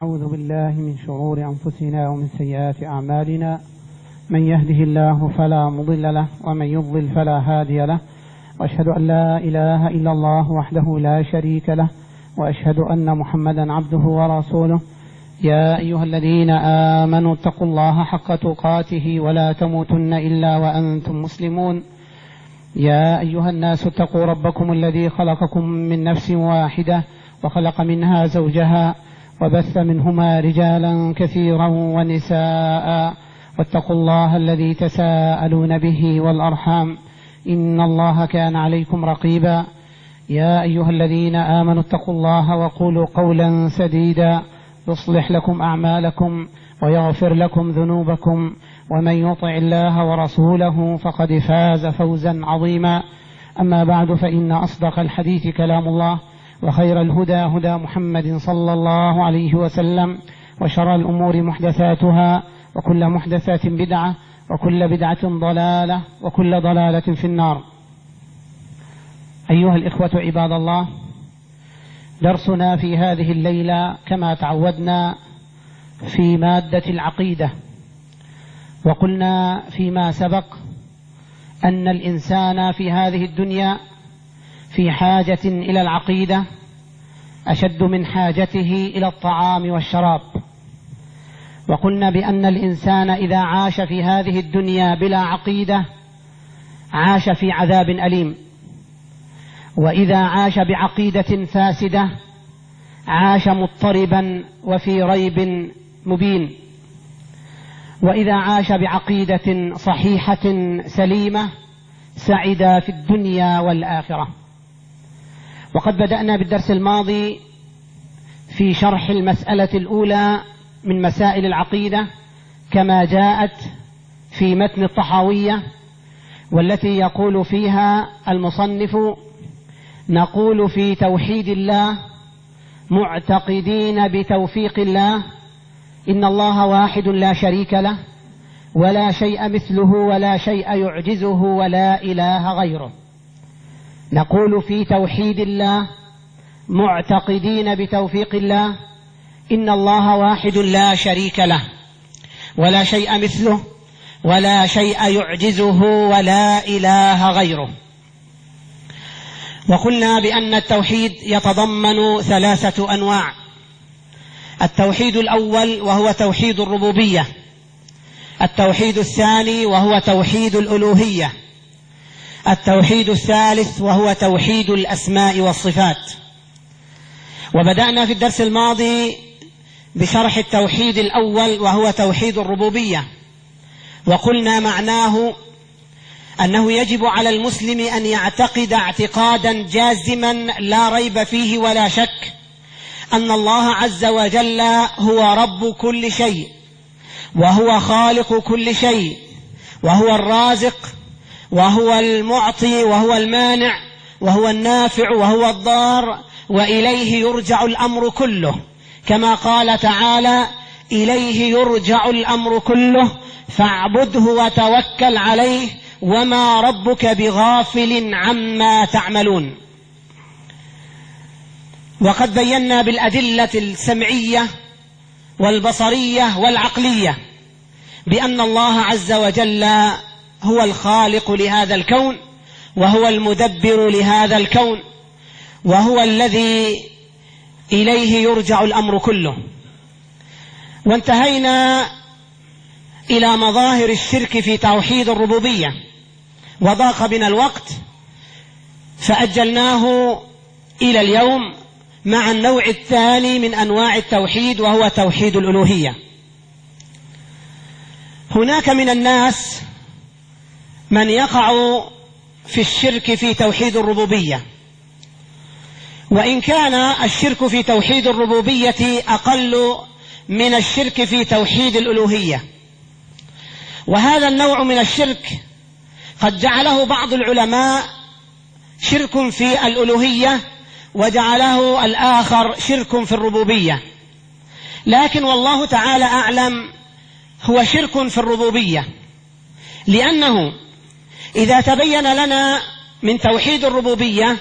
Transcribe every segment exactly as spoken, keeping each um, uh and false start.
أعوذ بالله من شرور أنفسنا ومن سيئات أعمالنا، من يهده الله فلا مضل له ومن يضلل فلا هادي له، وأشهد أن لا إله إلا الله وحده لا شريك له، وأشهد أن محمدا عبده ورسوله. يا أيها الذين آمنوا اتقوا الله حق تقاته ولا تموتن إلا وأنتم مسلمون. يا أيها الناس اتقوا ربكم الذي خلقكم من نفس واحدة وخلق منها زوجها وبث منهما رجالا كثيرا ونساء، واتقوا الله الذي تساءلون به والأرحام إن الله كان عليكم رقيبا. يا أيها الذين آمنوا اتقوا الله وقولوا قولا سديدا يصلح لكم أعمالكم ويغفر لكم ذنوبكم، ومن يطع الله ورسوله فقد فاز فوزا عظيما. أما بعد، فإن أصدق الحديث كلام الله، وخير الهدى هدى محمد صلى الله عليه وسلم، وشر الأمور محدثاتها، وكل محدثات بدعة، وكل بدعة ضلالة، وكل ضلالة في النار. أيها الإخوة عباد الله، درسنا في هذه الليلة كما تعودنا في مادة العقيدة، وقلنا فيما سبق أن الإنسان في هذه الدنيا في حاجة إلى العقيدة أشد من حاجته إلى الطعام والشراب. وقلنا بأن الإنسان إذا عاش في هذه الدنيا بلا عقيدة عاش في عذاب أليم، وإذا عاش بعقيدة فاسدة عاش مضطربا وفي ريب مبين، وإذا عاش بعقيدة صحيحة سليمة سعد في الدنيا والآخرة. وقد بدأنا بالدرس الماضي في شرح المسألة الأولى من مسائل العقيدة كما جاءت في متن الطحاوية، والتي يقول فيها المصنف: نقول في توحيد الله معتقدين بتوفيق الله إن الله واحد لا شريك له ولا شيء مثله ولا شيء يعجزه ولا إله غيره. نقول في توحيد الله معتقدين بتوفيق الله إن الله واحد لا شريك له ولا شيء مثله ولا شيء يعجزه ولا إله غيره. وقلنا بأن التوحيد يتضمن ثلاثة أنواع: التوحيد الأول وهو توحيد الربوبية، التوحيد الثاني وهو توحيد الألوهية، التوحيد الثالث وهو توحيد الأسماء والصفات. وبدأنا في الدرس الماضي بشرح التوحيد الأول وهو توحيد الربوبية، وقلنا معناه أنه يجب على المسلم أن يعتقد اعتقادا جازما لا ريب فيه ولا شك أن الله عز وجل هو رب كل شيء، وهو خالق كل شيء، وهو الرازق، وهو المعطي، وهو المانع، وهو النافع، وهو الضار، وإليه يرجع الأمر كله، كما قال تعالى: إليه يرجع الأمر كله فاعبده وتوكل عليه وما ربك بغافل عما تعملون. وقد بينا بالأدلة السمعية والبصرية والعقلية بأن الله عز وجل هو الخالق لهذا الكون، وهو المدبر لهذا الكون، وهو الذي إليه يرجع الأمر كله. وانتهينا إلى مظاهر الشرك في توحيد الربوبية، وضاق بنا الوقت فأجلناه إلى اليوم مع النوع الثاني من أنواع التوحيد وهو توحيد الألوهية. هناك من الناس من يقع في الشرك في توحيد الربوبية، وإن كان الشرك في توحيد الربوبية أقل من الشرك في توحيد الألوهية. وهذا النوع من الشرك قد جعله بعض العلماء شرك في الألوهية، وجعله الآخر شرك في الربوبية، لكن والله تعالى أعلم هو شرك في الربوبية، لأنه إذا تبين لنا من توحيد الربوبية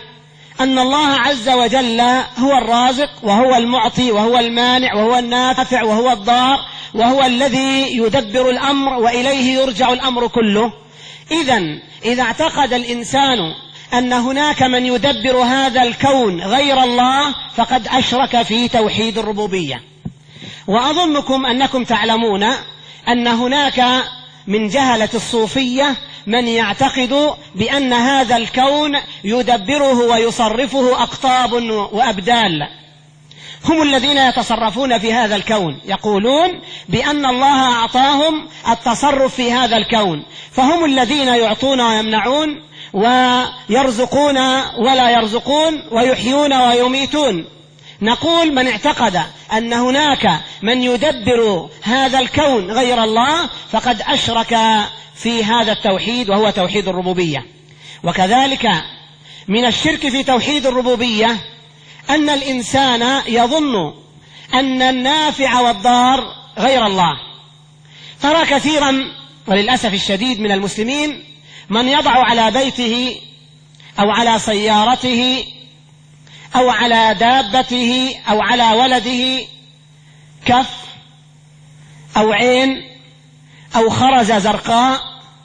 أن الله عز وجل هو الرازق وهو المعطي وهو المانع وهو النافع وهو الضار وهو الذي يدبر الأمر وإليه يرجع الأمر كله. إذن إذا اعتقد الإنسان أن هناك من يدبر هذا الكون غير الله فقد أشرك في توحيد الربوبية. وأظنكم أنكم تعلمون أن هناك من جهلة الصوفية من يعتقد بأن هذا الكون يدبره ويصرفه أقطاب وأبدال، هم الذين يتصرفون في هذا الكون، يقولون بأن الله أعطاهم التصرف في هذا الكون، فهم الذين يعطون ويمنعون ويرزقون ولا يرزقون ويحيون ويميتون. نقول من اعتقد أن هناك من يدبر هذا الكون غير الله فقد أشرك في هذا التوحيد وهو توحيد الربوبية. وكذلك من الشرك في توحيد الربوبية أن الإنسان يظن أن النافع والضار غير الله. ترى كثيرا وللأسف الشديد من المسلمين من يضع على بيته أو على سيارته أو على دابته أو على ولده كف أو عين أو خرزة زرقاء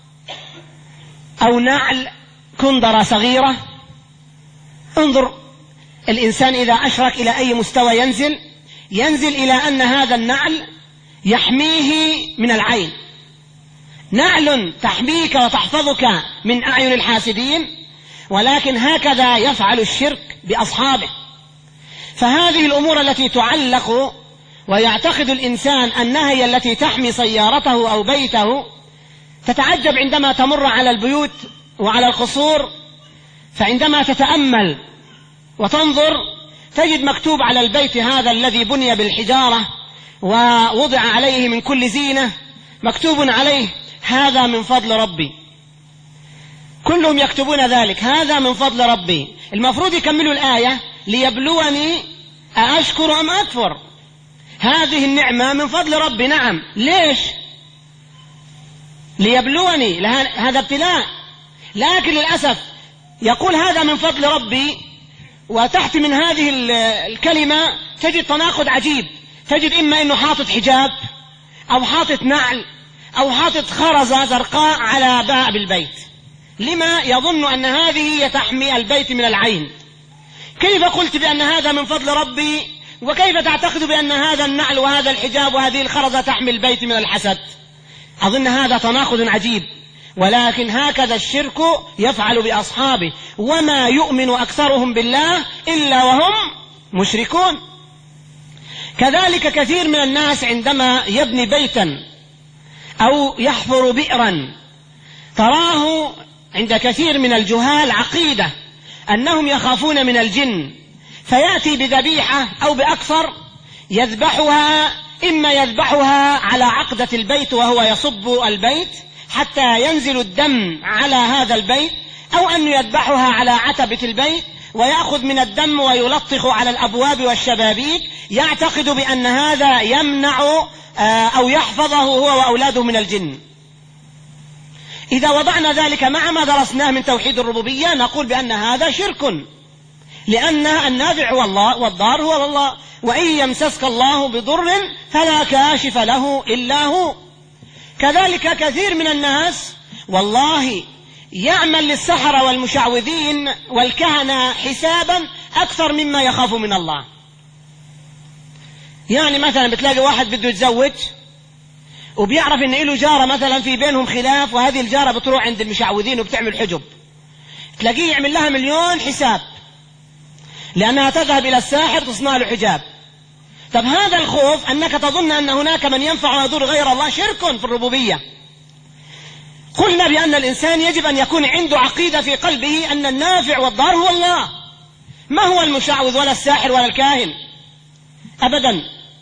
أو نعل كندرة صغيرة. انظر الإنسان إذا أشرك إلى أي مستوى ينزل ينزل إلى أن هذا النعل يحميه من العين، نعل تحميك وتحفظك من أعين الحاسدين، ولكن هكذا يفعل الشرك بأصحابه. فهذه الأمور التي تعلق ويعتقد الإنسان أنها هي التي تحمي سيارته أو بيته، تتعجب عندما تمر على البيوت وعلى القصور، فعندما تتأمل وتنظر تجد مكتوب على البيت هذا الذي بني بالحجارة ووضع عليه من كل زينة مكتوب عليه هذا من فضل ربي. كلهم يكتبون ذلك، هذا من فضل ربي. المفروض يكملوا الآية ليبلوني أأشكر أم أكفر. هذه النعمة من فضل ربي، نعم، ليش؟ ليبلوني، هذا ابتلاء. لكن للأسف يقول هذا من فضل ربي، وتحت من هذه الكلمة تجد تناقض عجيب. تجد إما أنه حاطط حجاب أو حاطط نعل أو حاطط خرزة زرقاء على باب البيت. لما؟ يظن أن هذه تحمي البيت من العين. كيف قلت بأن هذا من فضل ربي وكيف تعتقد بأن هذا النعل وهذا الحجاب وهذه الخرزة تحمي البيت من الحسد؟ أظن هذا تناقض عجيب. ولكن هكذا الشرك يفعل بأصحابه، وما يؤمن أكثرهم بالله إلا وهم مشركون. كذلك كثير من الناس عندما يبني بيتا أو يحفر بئرا تراه عند كثير من الجهال عقيدة أنهم يخافون من الجن، فيأتي بذبيحة أو بأكثر يذبحها، إما يذبحها على عقدة البيت وهو يصب البيت حتى ينزل الدم على هذا البيت، أو أن يذبحها على عتبة البيت ويأخذ من الدم ويلطخ على الأبواب والشبابيك، يعتقد بأن هذا يمنع أو يحفظه هو وأولاده من الجن. إذا وضعنا ذلك مع ما درسناه من توحيد الربوبية نقول بأن هذا شرك، لأن النافع هو الله والضار هو الله، وإن يمسسك الله بضر فلا كاشف له إلا هو. كذلك كثير من الناس والله يعمل للسحرة والمشعوذين والكهنة حسابا أكثر مما يخاف من الله. يعني مثلا بتلاقي واحد بده يتزوج وبيعرف ان له جارة مثلا في بينهم خلاف، وهذه الجارة بتروح عند المشعوذين وبتعمل حجب، تلاقيه يعمل لها مليون حساب لأنها تذهب إلى الساحر تصنع له حجاب. طب هذا الخوف أنك تظن أن هناك من ينفع ويضر غير الله شرك في الربوبية. قلنا بأن الإنسان يجب أن يكون عنده عقيدة في قلبه أن النافع والضار هو الله، ما هو المشعوذ ولا الساحر ولا الكاهن أبدا.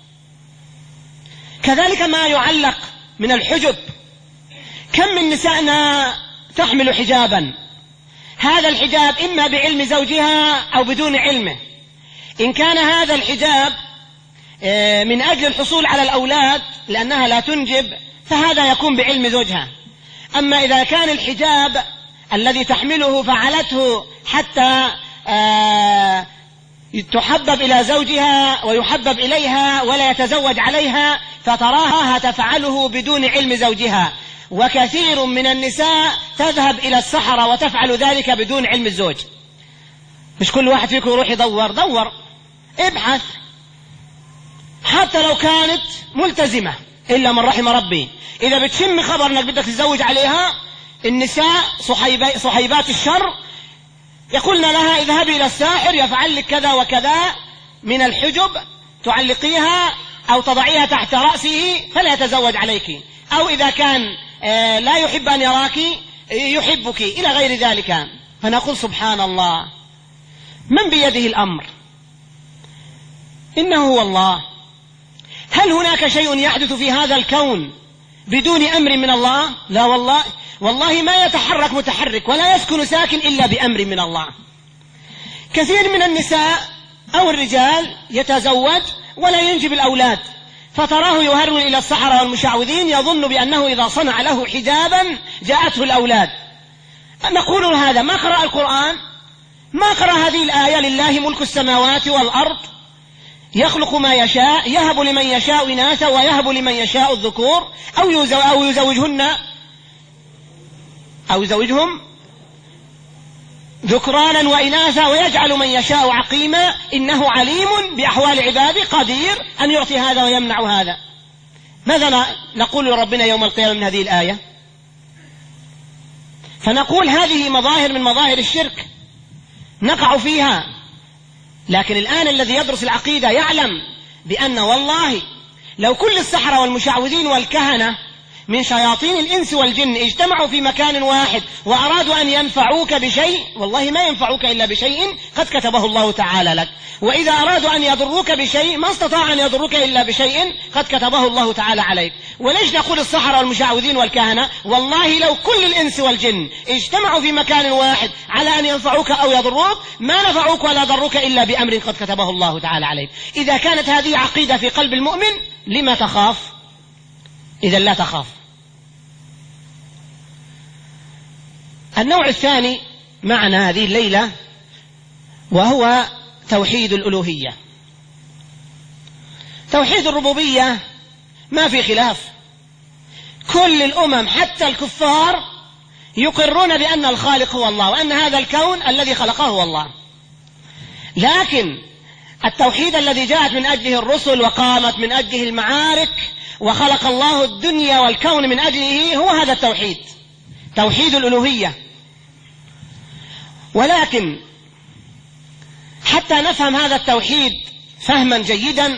كذلك ما يعلق من الحجب، كم من نسائنا تحمل حجابا، هذا الحجاب إما بعلم زوجها أو بدون علمه. إن كان هذا الحجاب من أجل الحصول على الأولاد لأنها لا تنجب فهذا يكون بعلم زوجها. أما إذا كان الحجاب الذي تحمله فعلته حتى آه تحبب إلى زوجها ويحبب إليها ولا يتزوج عليها، فتراها تفعله بدون علم زوجها. وكثير من النساء تذهب إلى السحرة وتفعل ذلك بدون علم الزوج. مش كل واحد فيكم يروح يدور، دور ابحث، حتى لو كانت ملتزمة إلا من رحم ربي. إذا بتشم خبر أنك بدك تتزوج عليها، النساء صحيبي صحيبات الشر يقولن لها اذهبي إلى الساحر يفعل لك كذا وكذا من الحجب، تعلقيها أو تضعيها تحت رأسه فلا يتزوج عليك، أو إذا كان لا يحب أن يراك يحبك، إلى غير ذلك. فنقول سبحان الله، من بيده الأمر؟ إنه هو الله. هل هناك شيء يحدث في هذا الكون بدون أمر من الله؟ لا والله، والله ما يتحرك متحرك ولا يسكن ساكن إلا بأمر من الله. كثير من النساء أو الرجال يتزوج ولا ينجب الأولاد، فتراه يهرول إلى السحرة والمشعوذين يظن بأنه إذا صنع له حجابا جاءته الأولاد. نقول هذا ما قرأ القرآن، ما قرأ هذه الآية: لله ملك السماوات والأرض يخلق ما يشاء يهب لمن يشاء إناثا ويهب لمن يشاء الذكور أو يزو أو يزوجهن أو يزوجهم ذكرانا وإناثا ويجعل من يشاء عقيما إنه عليم بأحوال عباده قدير أن يعطي هذا ويمنع هذا. ماذا نقول لربنا يوم القيامة من هذه الآية؟ فنقول هذه مظاهر من مظاهر الشرك نقع فيها. لكن الآن الذي يدرس العقيدة يعلم بأن والله لو كل السحرة والمشعوذين والكهنة من شياطين الإنس والجن اجتمعوا في مكان واحد وأرادوا أن ينفعوك بشيء، والله ما ينفعوك إلا بشيء قد كتبه الله تعالى لك. وإذا أرادوا أن يضروك بشيء ما استطاع أن يضروك إلا بشيء قد كتبه الله تعالى عليك. وليش نقول السحرة والمشعوذين والكهنة؟ والله لو كل الإنس والجن اجتمعوا في مكان واحد على أن ينفعوك أو يضروك ما نفعوك ولا ضروك إلا بأمر قد كتبه الله تعالى عليك. إذا كانت هذه عقيدة في قلب المؤمن لما تخاف؟ إذا لا تخاف. النوع الثاني معنا هذه الليلة وهو توحيد الألوهية. توحيد الربوبية ما في خلاف، كل الأمم حتى الكفار يقرون بأن الخالق هو الله وأن هذا الكون الذي خلقه هو الله. لكن التوحيد الذي جاءت من أجله الرسل وقامت من أجله المعارك وخلق الله الدنيا والكون من أجله هو هذا التوحيد، توحيد الألوهية. ولكن حتى نفهم هذا التوحيد فهما جيدا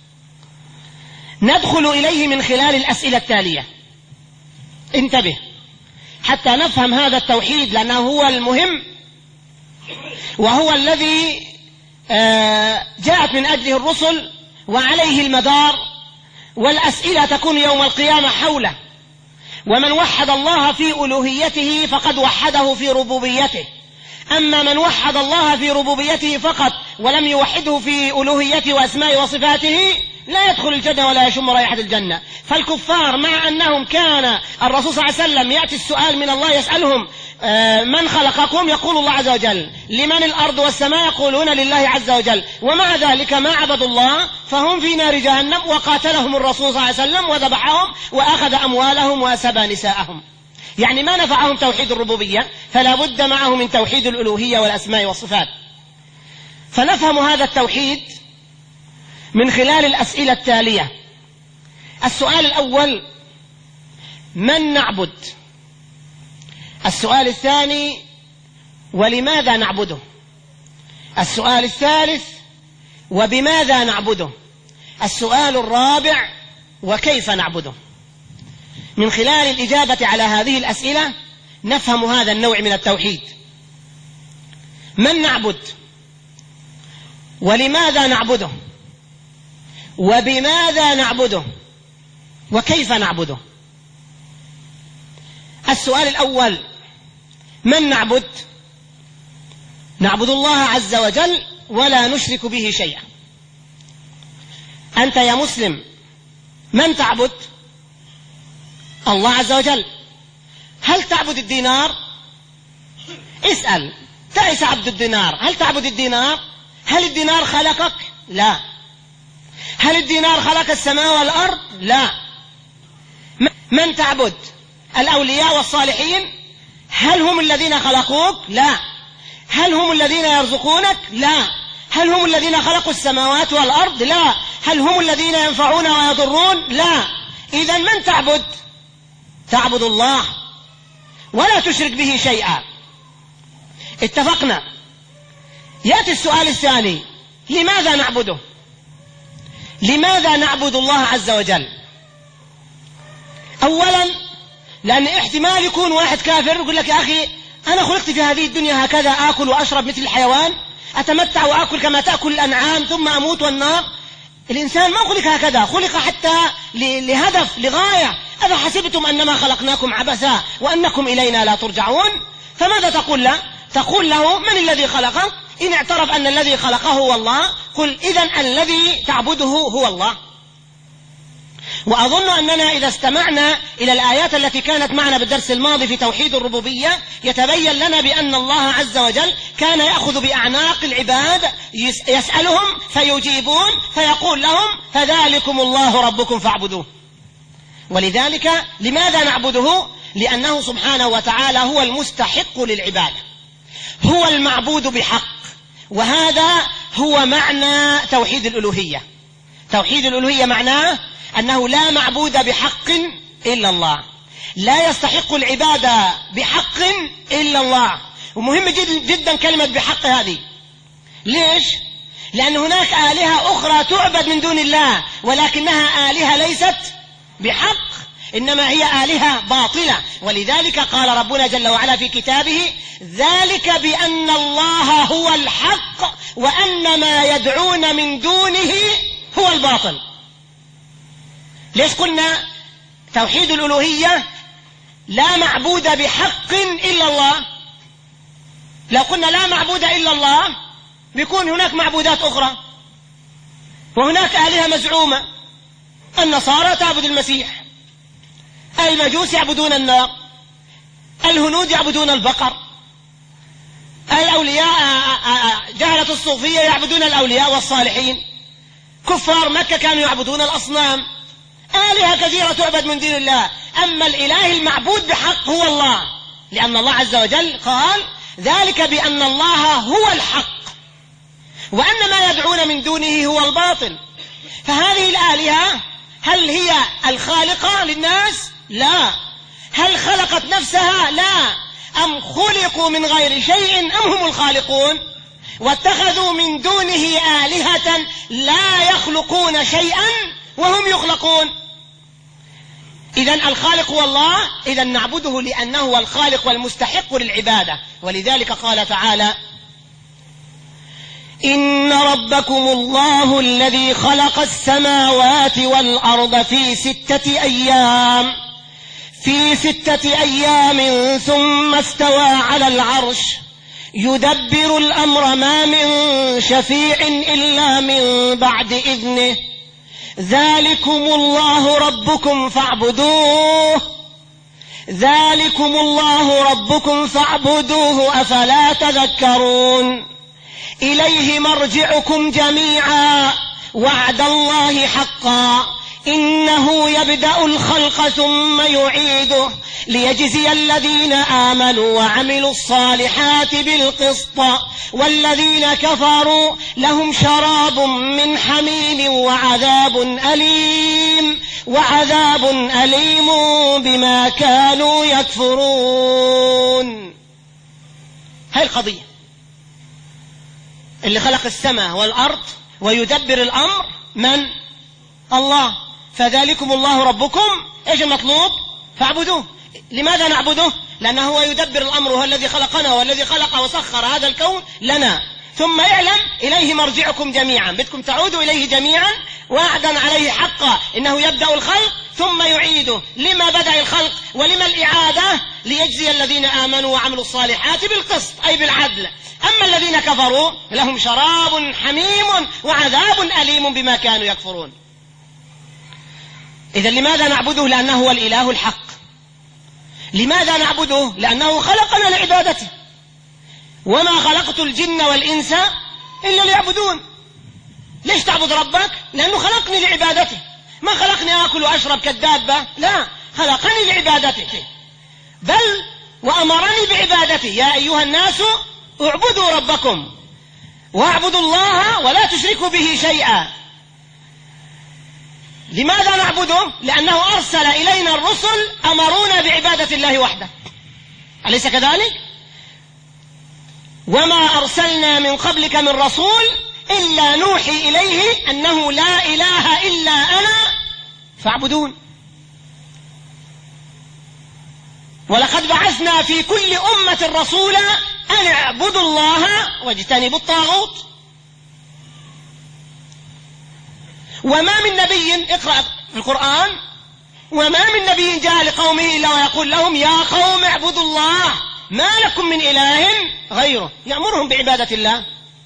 ندخل إليه من خلال الأسئلة التالية. انتبه حتى نفهم هذا التوحيد، لأنه هو المهم وهو الذي جاءت من أجله الرسل وعليه المدار، والأسئلة تكون يوم القيامة حوله. ومن وحد الله في ألوهيته فقد وحده في ربوبيته، أما من وحد الله في ربوبيته فقط ولم يوحده في ألوهيته وأسماء وصفاته لا يدخل الجنة ولا يشم رائحة الجنة. فالكفار مع أنهم كان الرسول صلى الله عليه وسلم يأتي السؤال من الله يسألهم من خلقكم؟ يقول الله عز وجل. لمن الأرض والسماء؟ يقولون لله عز وجل. ومع ذلك ما عبدوا الله فهم في نار جهنم، وقاتلهم الرسول صلى الله عليه وسلم وذبحهم وأخذ أموالهم وأسبى نساءهم. يعني ما نفعهم توحيد الربوبية، فلا بد معه من توحيد الألوهية والأسماء والصفات. فنفهم هذا التوحيد من خلال الأسئلة التالية. السؤال الأول: من نعبد؟ السؤال الثاني: ولماذا نعبده؟ السؤال الثالث: وبماذا نعبده؟ السؤال الرابع: وكيف نعبده؟ من خلال الإجابة على هذه الأسئلة نفهم هذا النوع من التوحيد. من نعبد؟ ولماذا نعبده؟ وبماذا نعبده؟ وكيف نعبده؟ السؤال الأول: من نعبد؟ نعبد الله عز وجل ولا نشرك به شيئا. أنت يا مسلم من تعبد؟ الله عز وجل. هل تعبد الدينار؟ اسأل تعس عبد الدينار. هل تعبد الدينار؟ هل الدينار خلقك؟ لا. هل الدينار خلق السماء والأرض؟ لا. من تعبد؟ الأولياء والصالحين؟ هل هم الذين خلقوك؟ لا. هل هم الذين يرزقونك؟ لا. هل هم الذين خلقوا السماوات والأرض؟ لا. هل هم الذين ينفعون ويضرون؟ لا. إذن من تعبد؟ تعبد الله ولا تشرك به شيئا. اتفقنا. يأتي السؤال الثاني: لماذا نعبده؟ لماذا نعبد الله عز وجل؟ أولا لأن احتمال يكون واحد كافر يقول لك: يا أخي أنا خلقت في هذه الدنيا هكذا، آكل وأشرب مثل الحيوان، أتمتع وآكل كما تأكل الأنعام ثم أموت والنار. الإنسان ما خلق هكذا، خلق حتى لهدف، لغاية. أفحسبتم أنما خلقناكم عبثا وأنكم إلينا لا ترجعون؟ فماذا تقول له؟ تقول له: من الذي خلقك؟ إن اعترف أن الذي خلقه هو الله، قل إذن الذي تعبده هو الله. وأظن أننا إذا استمعنا إلى الآيات التي كانت معنا بالدرس الماضي في توحيد الربوبية يتبين لنا بأن الله عز وجل كان يأخذ بأعناق العباد يسألهم فيجيبون، فيقول لهم: فذلكم الله ربكم فاعبدوه. ولذلك لماذا نعبده؟ لأنه سبحانه وتعالى هو المستحق للعبادة، هو المعبود بحق. وهذا هو معنى توحيد الألوهية. توحيد الألوهية معناه أنه لا معبود بحق إلا الله، لا يستحق العبادة بحق إلا الله. ومهم جدا كلمة بحق هذه. ليش؟ لأن هناك آلهة أخرى تعبد من دون الله، ولكنها آلهة ليست بحق، إنما هي آلهة باطلة. ولذلك قال ربنا جل وعلا في كتابه: ذلك بأن الله هو الحق وأن ما يدعون من دونه هو الباطل. ليش قلنا توحيد الألوهية لا معبود بحق إلا الله؟ لو قلنا لا معبود إلا الله بيكون هناك معبودات أخرى، وهناك آلهة مزعومة. النصارى تعبد المسيح، المجوس يعبدون النار، الهنود يعبدون البقر، الأولياء جهلة الصوفية يعبدون الأولياء والصالحين، كفار مكة كانوا يعبدون الأصنام. آلهة كثيرة تعبد من دون الله. أما الإله المعبود بحق هو الله، لأن الله عز وجل قال: ذلك بأن الله هو الحق وأن ما يدعون من دونه هو الباطل. فهذه الآلهة هل هي الخالقة للناس؟ لا. هل خلقت نفسها؟ لا. أم خلقوا من غير شيء أم هم الخالقون؟ واتخذوا من دونه آلهة لا يخلقون شيئا وهم يخلقون. إذن الخالق هو الله، إذن نعبده لأنه هو الخالق والمستحق للعبادة. ولذلك قال تعالى: إن ربكم الله الذي خلق السماوات والأرض في ستة أيام في ستة أيام ثم استوى على العرش يدبر الأمر ما من شفيع إلا من بعد إذنه ذلكم الله ربكم فاعبدوه ذلكم الله ربكم فاعبدوه أفلا تذكرون. إليه مرجعكم جميعا وعد الله حقا إنه يبدأ الخلق ثم يعيده ليجزي الذين آمنوا وعملوا الصالحات بالقسط والذين كفروا لهم شراب من حميم وعذاب أليم وعذاب أليم بما كانوا يكفرون. هاي القضية. اللي خلق السماء والأرض ويدبر الأمر من؟ الله. فذلكم الله ربكم، ايش المطلوب؟ فاعبدوه. لماذا نعبده؟ لأنه هو يدبر الأمر، هو الذي خلقنا والذي خلق وسخر هذا الكون لنا. ثم اعلم إليه مرجعكم جميعا، بدكم تعودوا إليه جميعا وعدا عليه حقا إنه يبدأ الخلق ثم يعيده. لما بدأ الخلق ولما الإعادة؟ ليجزي الذين آمنوا وعملوا الصالحات بالقسط أي بالعدل. أما الذين كفروا لهم شراب حميم وعذاب أليم بما كانوا يكفرون. إذن لماذا نعبده؟ لأنه هو الإله الحق. لماذا نعبده؟ لأنه خلقنا لعبادته. وما خلقت الجن والإنس إلا ليعبدون. ليش تعبد ربك؟ لأنه خلقني لعبادته، ما خلقني آكل وأشرب كالدابة، لا، خلقني لعبادته، بل وأمرني بعبادته. يا أيها الناس اعبدوا ربكم واعبدوا الله ولا تشركوا به شيئا. لماذا نعبده؟ لأنه أرسل إلينا الرسل أمرونا بعبادة الله وحده، أليس كذلك؟ وما أرسلنا من قبلك من رسول إلا نوحي إليه أنه لا إله إلا أنا فاعبدون. ولقد بعثنا في كل أمة رسولا أن اعبدوا الله واجتنبوا الطاغوت. وما من نبي، اقرأ في القرآن، وما من نبي جاء لقومه إلا ويقول لهم يا قوم اعبدوا الله ما لكم من إله غيره، يأمرهم بعبادة الله.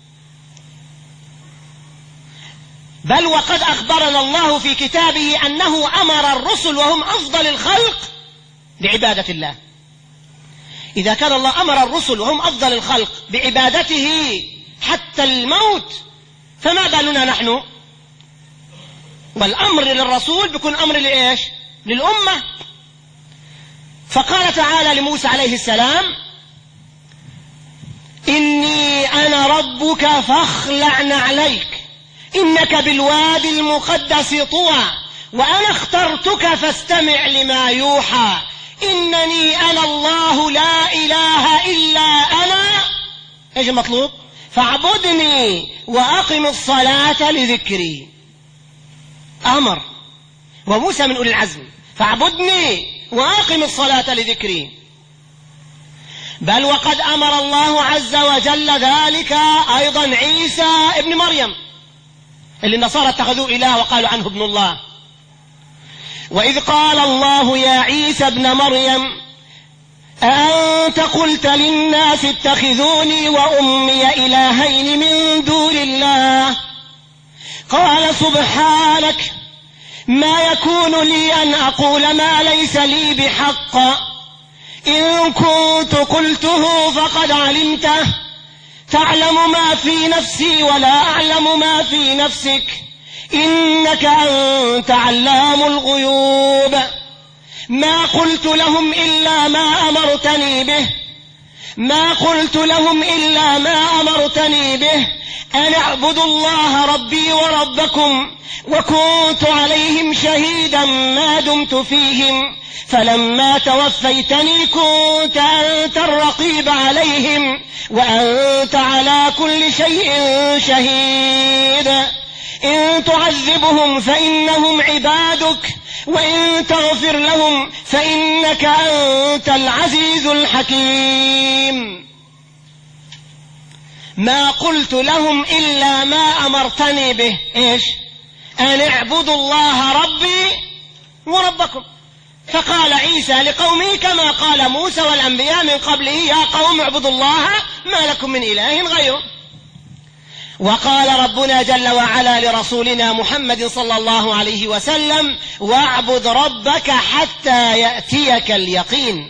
بل وقد أخبرنا الله في كتابه أنه أمر الرسل وهم أفضل الخلق بعبادة الله. إذا كان الله أمر الرسل وهم أفضل الخلق بعبادته حتى الموت، فما بالنا نحن؟ والأمر للرسول بيكون أمر لإيش؟ للأمة. فقال تعالى لموسى عليه السلام إني أنا ربك فاخلع نعليك إنك بالوادي المقدس طوى وأنا اخترتك فاستمع لما يوحى إنني أنا الله لا إله إلا أنا. إيش المطلوب؟ فاعبدني وأقم الصلاة لذكري. أمر، وموسى من أولي العزم، فاعبدني وأقم الصلاة لذكري. بل وقد أمر الله عز وجل ذلك أيضا عيسى ابن مريم اللي النصارى اتخذوه إله وقالوا عنه ابن الله. وإذ قال الله يا عيسى ابن مريم أأنت قلت للناس اتخذوني وأمي إلهين من دون الله قال سبحانك ما يكون لي أن أقول ما ليس لي بحق إن كنت قلته فقد علمته تعلم ما في نفسي ولا أعلم ما في نفسك إنك أنت علام الغيوب. ما قلت لهم إلا ما أمرتني به ما قلت لهم إلا ما أمرتني به أن اعبدوا الله ربي وربكم وكنت عليهم شهيدا ما دمت فيهم فلما توفيتني كنت أنت الرقيب عليهم وأنت على كل شيء شهيد. إن تعذبهم فإنهم عبادك وإن تغفر لهم فإنك أنت العزيز الحكيم. ما قلت لهم إلا ما أمرتني به إيش؟ أن اعبدوا الله ربي وربكم. فقال عيسى لقومه كما قال موسى والأنبياء من قبله يا قوم اعبدوا الله ما لكم من إله غيره. وقال ربنا جل وعلا لرسولنا محمد صلى الله عليه وسلم واعبد ربك حتى يأتيك اليقين.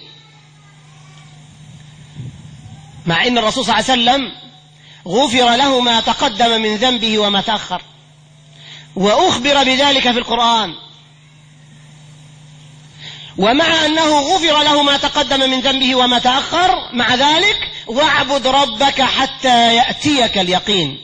مع أن الرسول صلى الله عليه وسلم غفر له ما تقدم من ذنبه وما تأخر وأخبر بذلك في القرآن، ومع أنه غفر له ما تقدم من ذنبه وما تأخر مع ذلك واعبد ربك حتى يأتيك اليقين.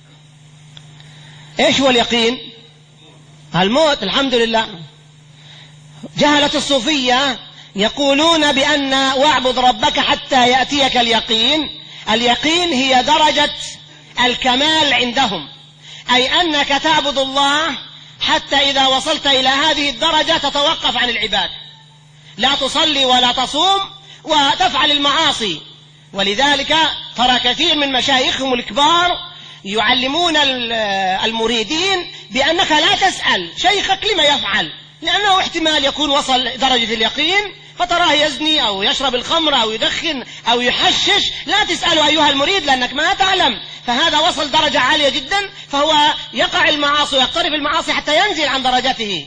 إيش هو اليقين؟ الموت. الحمد لله. جهلة الصوفية يقولون بأن واعبد ربك حتى يأتيك اليقين، اليقين هي درجة الكمال عندهم، أي أنك تعبد الله حتى إذا وصلت إلى هذه الدرجة تتوقف عن العبادة، لا تصلي ولا تصوم وتفعل المعاصي. ولذلك ترى كثير من مشايخهم الكبار يعلمون المريدين بأنك لا تسأل شيخك لما يفعل، لأنه احتمال يكون وصل درجة اليقين فتراه يزني أو يشرب الخمر أو يدخن أو يحشش، لا تسأله أيها المريد لأنك ما تعلم، فهذا وصل درجة عالية جدا فهو يقع المعاصي ويقترف المعاصي حتى ينزل عن درجته.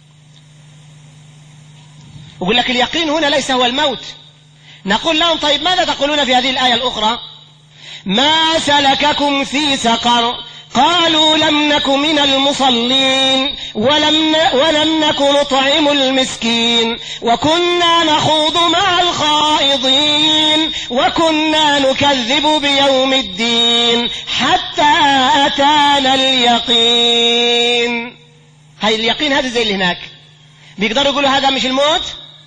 يقول لك اليقين هنا ليس هو الموت. نقول لهم طيب ماذا تقولون في هذه الآية الأخرى ما سلككم في سقر قالوا لم نك من المصلين ولم, ولم نك نطعم المسكين وكنا نخوض مع الخائضين وكنا نكذب بيوم الدين حتى أتانا اليقين. هاي اليقين هذا زي اللي هناك بيقدروا يقولوا هذا مش الموت.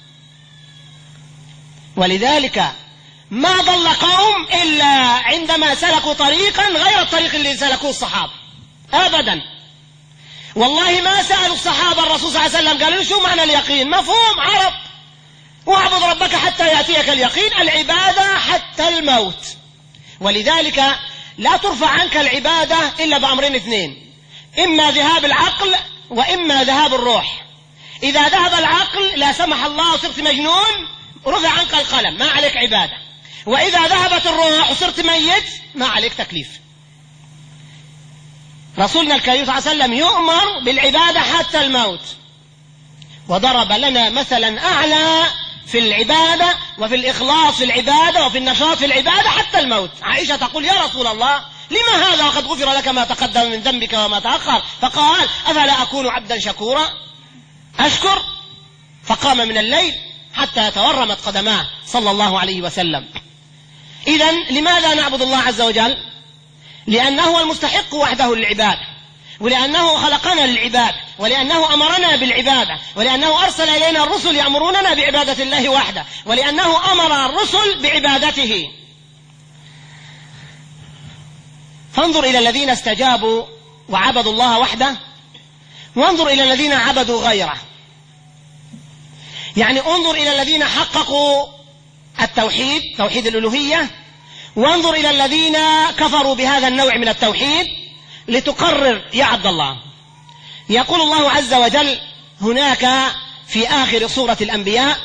ولذلك ما ضل قوم إلا عندما سلكوا طريقا غير الطريق اللي سلكوه الصحابة أبدا. والله ما سألوا الصحابة الرسول صلى الله عليه وسلم قالوا شو معنى اليقين، مفهوم عرب، واعبد ربك حتى يأتيك اليقين، العبادة حتى الموت. ولذلك لا ترفع عنك العبادة إلا بأمرين اثنين، إما ذهاب العقل وإما ذهاب الروح. إذا ذهب العقل لا سمح الله وصرت مجنون رفع عنك القلم، ما عليك عبادة. وإذا ذهبت الروح وصرت ميت ما عليك تكليف. رسولنا الكريم صلى الله عليه وسلم يؤمر بالعبادة حتى الموت، وضرب لنا مثلا أعلى في العبادة وفي الإخلاص في العبادة وفي النشاط في العبادة حتى الموت. عائشة تقول يا رسول الله لما هذا وقد غفر لك ما تقدم من ذنبك وما تأخر؟ فقال أفلا أكون عبدا شكورا أشكر؟ فقام من الليل حتى تورمت قدماه صلى الله عليه وسلم. إذن لماذا نعبد الله عز وجل؟ لأنه هو المستحق وحده للعبادة، ولأنه خلقنا للعبادة، ولأنه أمرنا بالعبادة، ولأنه أرسل إلينا الرسل يأمروننا بعبادة الله وحده، ولأنه أمر الرسل بعبادته. فانظر إلى الذين استجابوا وعبدوا الله وحده، وانظر إلى الذين عبدوا غيره. يعني انظر إلى الذين حققوا التوحيد توحيد الألوهية، وانظر إلى الذين كفروا بهذا النوع من التوحيد لتقرر يا عبد الله. يقول الله عز وجل هناك في آخر سورة الأنبياء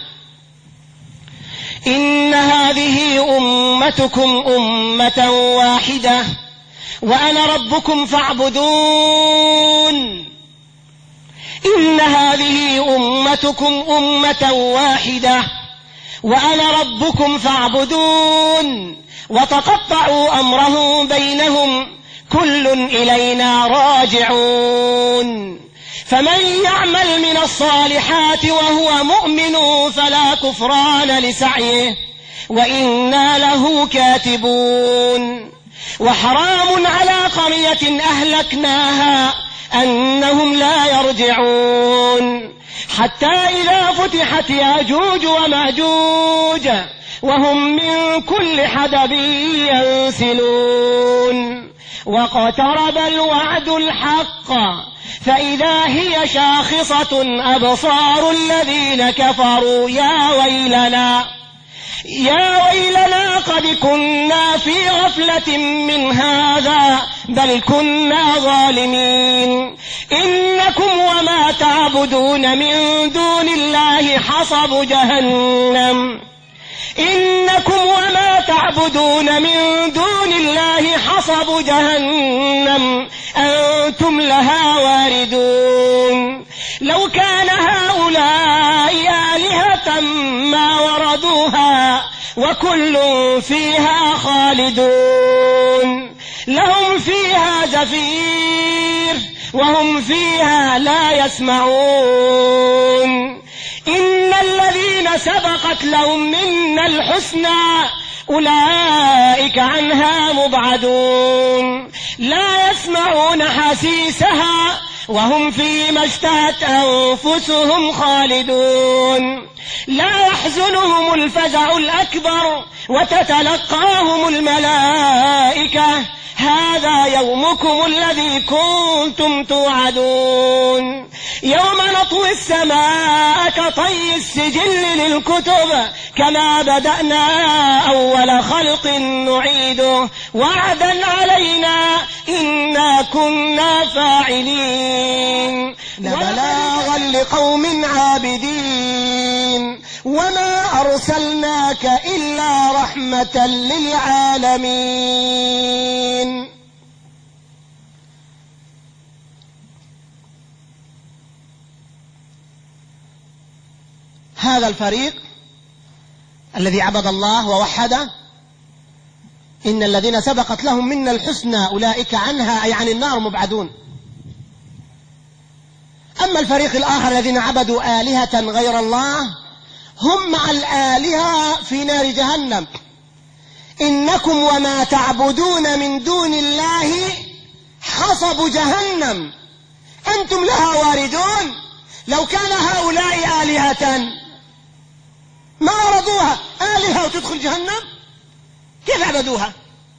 إن هذه أمتكم أمة واحدة وأنا ربكم فاعبدون. إن هذه أمتكم أمة واحدة وأنا ربكم فاعبدون وتقطعوا أمرهم بينهم كل إلينا راجعون. فمن يعمل من الصالحات وهو مؤمن فلا كفران لسعيه وإنا له كاتبون. وحرام على قرية أهلكناها أنهم لا يرجعون حتى إذا فتحت ياجوج وماجوج وهم من كل حدب ينسلون. واقترب الوعد الحق فإذا هي شاخصة أبصار الذين كفروا يا ويلنا يا ويلنا قد كنا في غفلة من هذا بل كنا ظالمين. إنكم وما تعبدون من دون الله حصب جهنم إنكم وما تعبدون من دون الله حصب جهنم أنتم لها واردون. لو كان هؤلاء آلهة ما وردوها وكل فيها خالدون. لهم فيها زفير وهم فيها لا يسمعون. إن الذين سبقت لهم منا الحسنى أولئك عنها مبعدون لا يسمعون حسيسها وهم فيما اشتهت أنفسهم خالدون. لا يحزنهم الفزع الأكبر وتتلقاهم الملائكة هذا يومكم الذي كنتم توعدون. يوم نطوي السماء كطي السجل للكتب كما بدأنا أول خلق نعيده وعدا علينا إنا كنا فاعلين. بلاغا لقوم عابدين وما أرسلناك إلا رحمة للعالمين. هذا الفريق الذي عبد الله ووحده إن الذين سبقت لهم منا الحسنى أولئك عنها أي عن النار مبعدون. أما الفريق الآخر الذين عبدوا آلهة غير الله هم مع الآلهة في نار جهنم. إنكم وما تعبدون من دون الله حصب جهنم أنتم لها واردون. لو كان هؤلاء آلهة ما وردوها، آلهة وتدخل جهنم كيف عبدوها؟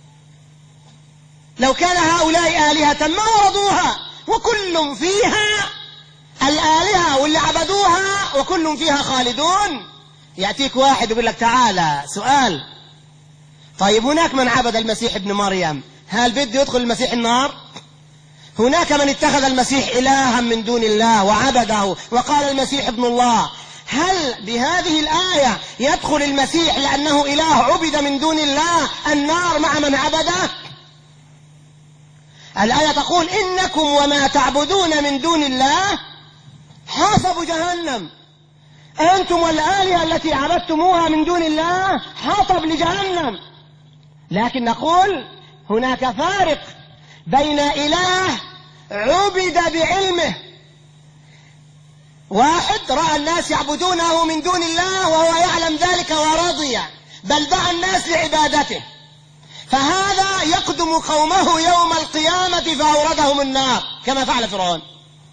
لو كان هؤلاء آلهة ما وردوها، وكل فيها الآلهة واللي عبدوها وكل فيها خالدون. يأتيك واحد يقول لك تعالى سؤال، طيب هناك من عبد المسيح ابن مريم، هل بده يدخل المسيح النار؟ هناك من اتخذ المسيح إلها من دون الله وعبده وقال المسيح ابن الله، هل بهذه الآية يدخل المسيح لأنه إله عبد من دون الله النار مع من عبده؟ الآية تقول إنكم وما تعبدون من دون الله حصب جهنم، أنتم والآلهة التي عبدتموها من دون الله حطب لجهنم. لكن نقول هناك فارق بين إله عبد بعلمه، واحد رأى الناس يعبدونه من دون الله وهو يعلم ذلك ورضي، بل دعا الناس لعبادته، فهذا يقدم قومه يوم القيامة فأوردهم النار كما فعل فرعون.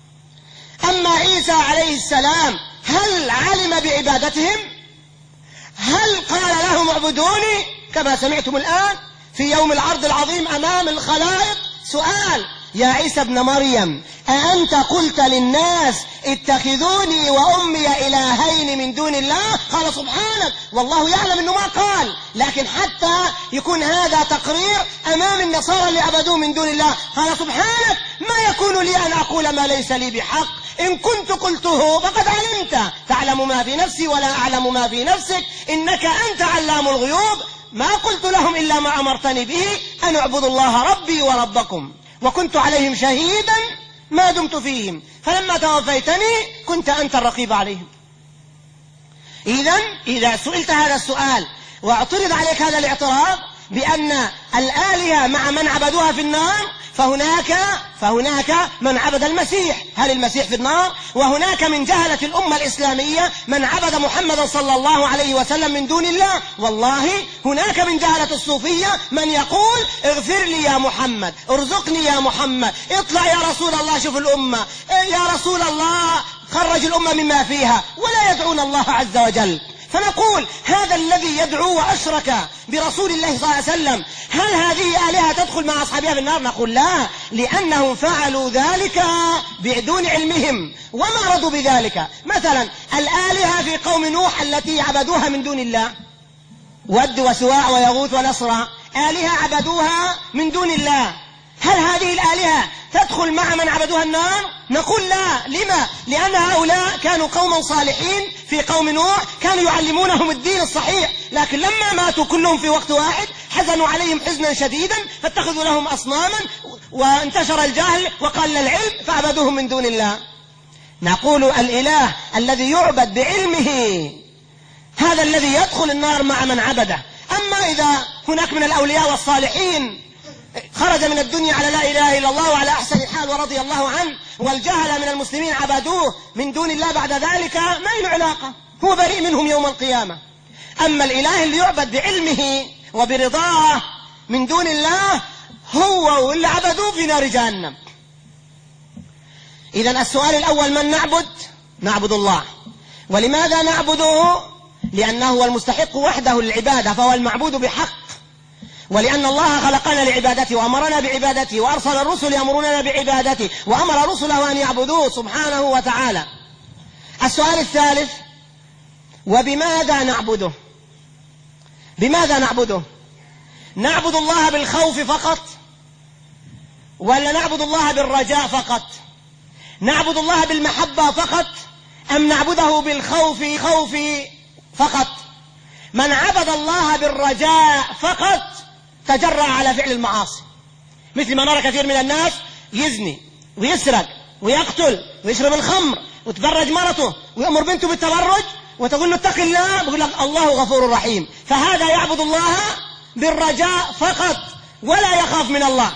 أما عيسى عليه السلام هل علم بعبادتهم؟ هل قال لهم اعبدوني كما سمعتم الآن في يوم العرض العظيم أمام الخلائق؟ سؤال: يا عيسى ابن مريم أأنت قلت للناس اتخذوني وأمي إلهين من دون الله؟ قال سبحانك، والله يعلم أنه ما قال، لكن حتى يكون هذا تقرير أمام النصارى اللي عبدوه من دون الله. قال سبحانك ما يكون لي أن أقول ما ليس لي بحق، إن كنت قلته فقد علمت، تعلم ما في نفسي ولا أعلم ما في نفسك، إنك أنت علام الغيوب. ما قلت لهم إلا ما أمرتني به، أن اعبدوا الله ربي وربكم، وكنت عليهم شهيدا ما دمت فيهم، فلما توفيتني كنت أنت الرقيب عليهم. إذن إذا سئلت هذا السؤال واعترض عليك هذا الاعتراض بأن الآلهة مع من عبدوها في النار، فهناك فهناك من عبد المسيح، هل المسيح في النار؟ وهناك من جهلة الأمة الإسلامية من عبد محمد صلى الله عليه وسلم من دون الله. والله هناك من جهلة الصوفية من يقول اغفر لي يا محمد، ارزقني يا محمد، اطلع يا رسول الله شوف الأمة، يا رسول الله خرج الأمة مما فيها، ولا يدعون الله عز وجل. فنقول هذا الذي يدعو وأشرك برسول الله صلى الله عليه وسلم، هل هذه آلهة تدخل مع أصحابها في النار؟ نقول لا، لأنهم فعلوا ذلك بدون علمهم وما رضوا بذلك. مثلا الآلهة في قوم نوح التي عبدوها من دون الله، ود وسواع ويغوث ونصرا، آلهة عبدوها من دون الله، هل هذه الآلهة تدخل مع من عبدوها النار؟ نقول لا. لما؟ لأن هؤلاء كانوا قوما صالحين في قوم نوح، كانوا يعلمونهم الدين الصحيح، لكن لما ماتوا كلهم في وقت واحد حزنوا عليهم حزنا شديدا فاتخذوا لهم أصناما، وانتشر الجهل وقل العلم فعبدوهم من دون الله. نقول الإله الذي يعبد بعلمه هذا الذي يدخل النار مع من عبده. أما إذا هناك من الأولياء والصالحين خرج من الدنيا على لا إله إلا الله وعلى أحسن حال ورضي الله عنه، والجهل من المسلمين عبدوه من دون الله بعد ذلك، ما له علاقة، هو بريء منهم يوم القيامة. أما الإله اللي يعبد بعلمه وبرضاه من دون الله هو واللي عبدوه في نار جهنم. إذن السؤال الأول: من نعبد؟ نعبد الله. ولماذا نعبده؟ لأنه هو المستحق وحده للعبادة، فهو المعبود بحق، ولأن الله خلقنا لعبادته وأمرنا بعبادته، وأرسل الرسل يأمروننا بعبادته، وأمر رسله أن يعبدوه سبحانه وتعالى. السؤال الثالث: وبماذا نعبده؟ بماذا نعبده؟ نعبد الله بالخوف فقط، ولا نعبد الله بالرجاء فقط؟ نعبد الله بالمحبة فقط، أم نعبده بالخوف خوف فقط؟ من عبد الله بالرجاء فقط تجرأ على فعل المعاصي، مثل ما نرى كثير من الناس يزني ويسرق ويقتل ويشرب الخمر وتبرج مرته ويأمر بنته بالتبرج وتقول له اتق الله، بيقول لك الله غفور رحيم، فهذا يعبد الله بالرجاء فقط ولا يخاف من الله.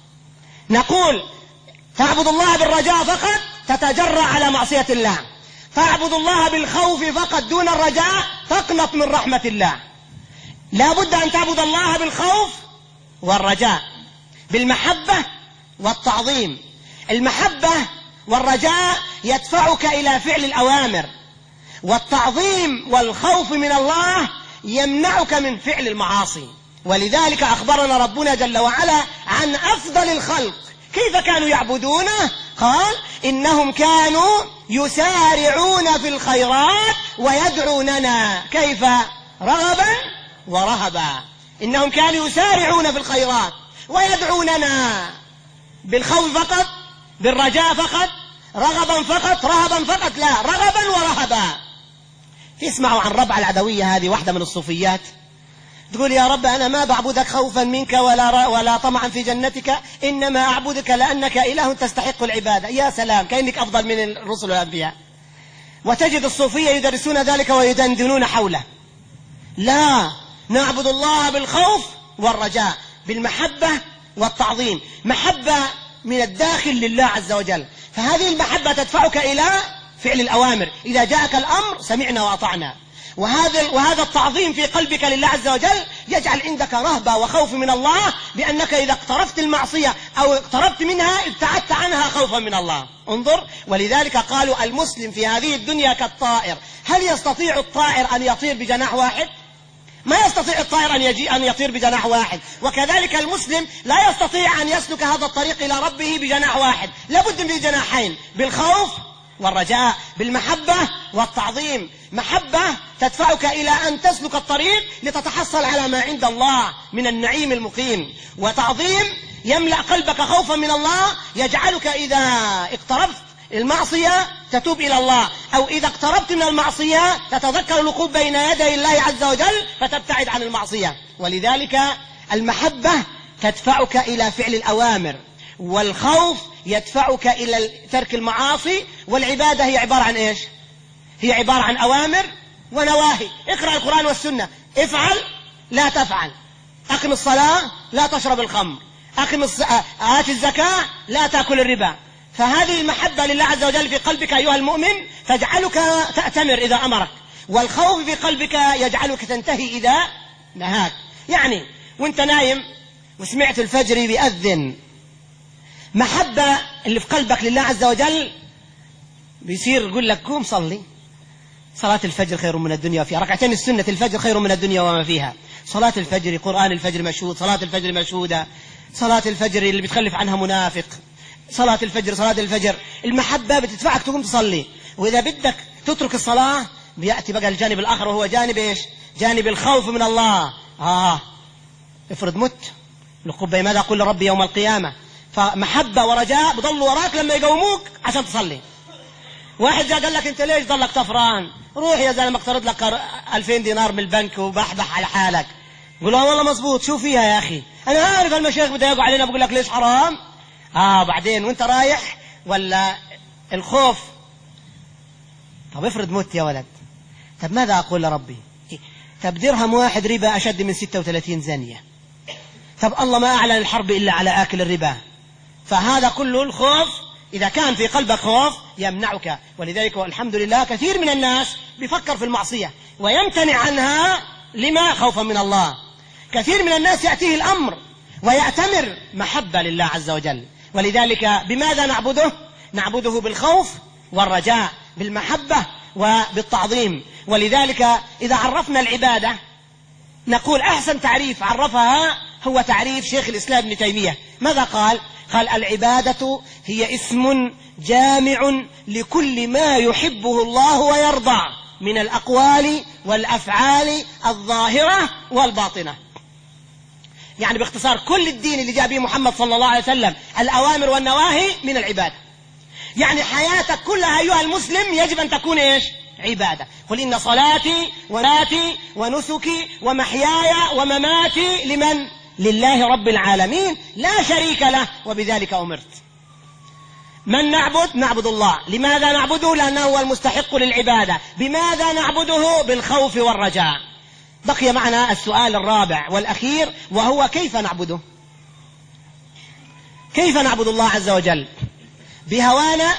نقول تعبد الله بالرجاء فقط تتجرأ على معصية الله، تعبد الله بالخوف فقط دون الرجاء تقنط من رحمة الله. لا بد أن تعبد الله بالخوف والرجاء، بالمحبة والتعظيم. المحبة والرجاء يدفعك إلى فعل الأوامر، والتعظيم والخوف من الله يمنعك من فعل المعاصي. ولذلك أخبرنا ربنا جل وعلا عن أفضل الخلق كيف كانوا يعبدونه، قال إنهم كانوا يسارعون في الخيرات ويدعوننا كيف رغبا ورهبا. إنهم كانوا يسارعون في الخيرات ويدعوننا بالخوف فقط، بالرجاء فقط، رغبا فقط، رهبا فقط، لا، رغبا ورهبا. تسمعوا عن ربع العدوية هذه، واحدة من الصوفيات، تقول يا رب أنا ما بعبدك خوفا منك ولا ولا طمعا في جنتك، إنما أعبدك لأنك إله تستحق العبادة. يا سلام، كأنك أفضل من الرسل والأنبياء. وتجد الصوفية يدرسون ذلك ويدندنون حوله. لا، نعبد الله بالخوف والرجاء، بالمحبة والتعظيم، محبة من الداخل لله عز وجل. فهذه المحبة تدفعك إلى فعل الأوامر، إذا جاءك الأمر سمعنا وأطعنا. وهذا وهذا التعظيم في قلبك لله عز وجل يجعل عندك رهبة وخوف من الله، بأنك إذا اقترفت المعصية أو اقتربت منها ابتعدت عنها خوفا من الله. انظر، ولذلك قالوا المسلم في هذه الدنيا كالطائر. هل يستطيع الطائر أن يطير بجناح واحد؟ ما يستطيع الطائر أن يجي أن يطير بجناح واحد. وكذلك المسلم لا يستطيع أن يسلك هذا الطريق إلى ربه بجناح واحد، لابد من جناحين، بالخوف والرجاء، بالمحبة والتعظيم. محبة تدفعك إلى أن تسلك الطريق لتتحصل على ما عند الله من النعيم المقيم، وتعظيم يملأ قلبك خوفا من الله، يجعلك إذا اقتربت المعصية تتوب إلى الله، أو إذا اقتربت من المعصية تتذكر الوقوف بين يدي الله عز وجل فتبتعد عن المعصية. ولذلك المحبة تدفعك إلى فعل الأوامر، والخوف يدفعك إلى ترك المعاصي. والعبادة هي عبارة عن إيش؟ هي عبارة عن أوامر ونواهي. اقرأ القرآن والسنة، افعل لا تفعل، أقم الصلاة لا تشرب الخمر، أقم الص... آت الزكاة لا تأكل الربا. فهذه المحبة لله عز وجل في قلبك أيها المؤمن تجعلك تأتمر إذا أمرك، والخوف في قلبك يجعلك تنتهي إذا نهاك. يعني وانت نايم وسمعت الفجر بيأذن، محبة اللي في قلبك لله عز وجل بيصير يقول لك قوم صلي، صلاة الفجر خير من الدنيا وفيها، ركعتين السنة الفجر خير من الدنيا وما فيها، صلاة الفجر، قرآن الفجر مشهود، صلاة الفجر مشهودة، صلاة الفجر اللي بتخلف عنها منافق، صلاة الفجر، صلاة الفجر. المحبة بتدفعك تقوم تصلي. وإذا بدك تترك الصلاة بيأتي بقى الجانب الآخر، وهو جانب إيش؟ جانب الخوف من الله. آه افرض مت لقبي ماذا أقول لربي يوم القيامة؟ فمحبة ورجاء بضلوا وراك لما يقوموك عشان تصلي. واحد جاء قال لك انت ليش ضلك طفران؟ روح يا زلمه اقترض لك ألفين دينار من البنك وبحبح على حالك. قول له والله مزبوط، شو فيها يا اخي؟ انا عارف المشايخ بيضايقوا علينا، بقول لك ليش حرام؟ اه بعدين وانت رايح ولا الخوف. طب افرض مت يا ولد، طب ماذا اقول لربي؟ طب درهم واحد ربا اشد من ستة وثلاثين زانية. طب الله ما اعلن الحرب الا على اكل الربا. فهذا كله الخوف، إذا كان في قلبك خوف يمنعك. ولذلك والحمد لله كثير من الناس بيفكر في المعصية ويمتنع عنها لما؟ خوفا من الله. كثير من الناس يأتيه الأمر ويأتمر محبة لله عز وجل. ولذلك بماذا نعبده؟ نعبده بالخوف والرجاء، بالمحبة وبالتعظيم. ولذلك إذا عرفنا العبادة نقول أحسن تعريف عرفها هو تعريف شيخ الإسلام ابن تيمية. ماذا قال؟ قال العبادة هي اسم جامع لكل ما يحبه الله ويرضى من الأقوال والأفعال الظاهرة والباطنة. يعني باختصار كل الدين اللي جاء به محمد صلى الله عليه وسلم، الأوامر والنواهي من العبادة. يعني حياتك كلها أيها المسلم يجب أن تكون إيش؟ عبادة. قل إن صلاتي وناتي ونسكي ومحياي ومماتي لمن؟ لله رب العالمين لا شريك له وبذلك أمرت. من نعبد؟ نعبد الله. لماذا نعبده؟ لأنه هو المستحق للعبادة. بماذا نعبده؟ بالخوف والرجاء. بقي معنا السؤال الرابع والأخير، وهو كيف نعبده؟ كيف نعبد الله عز وجل؟ بهوانا،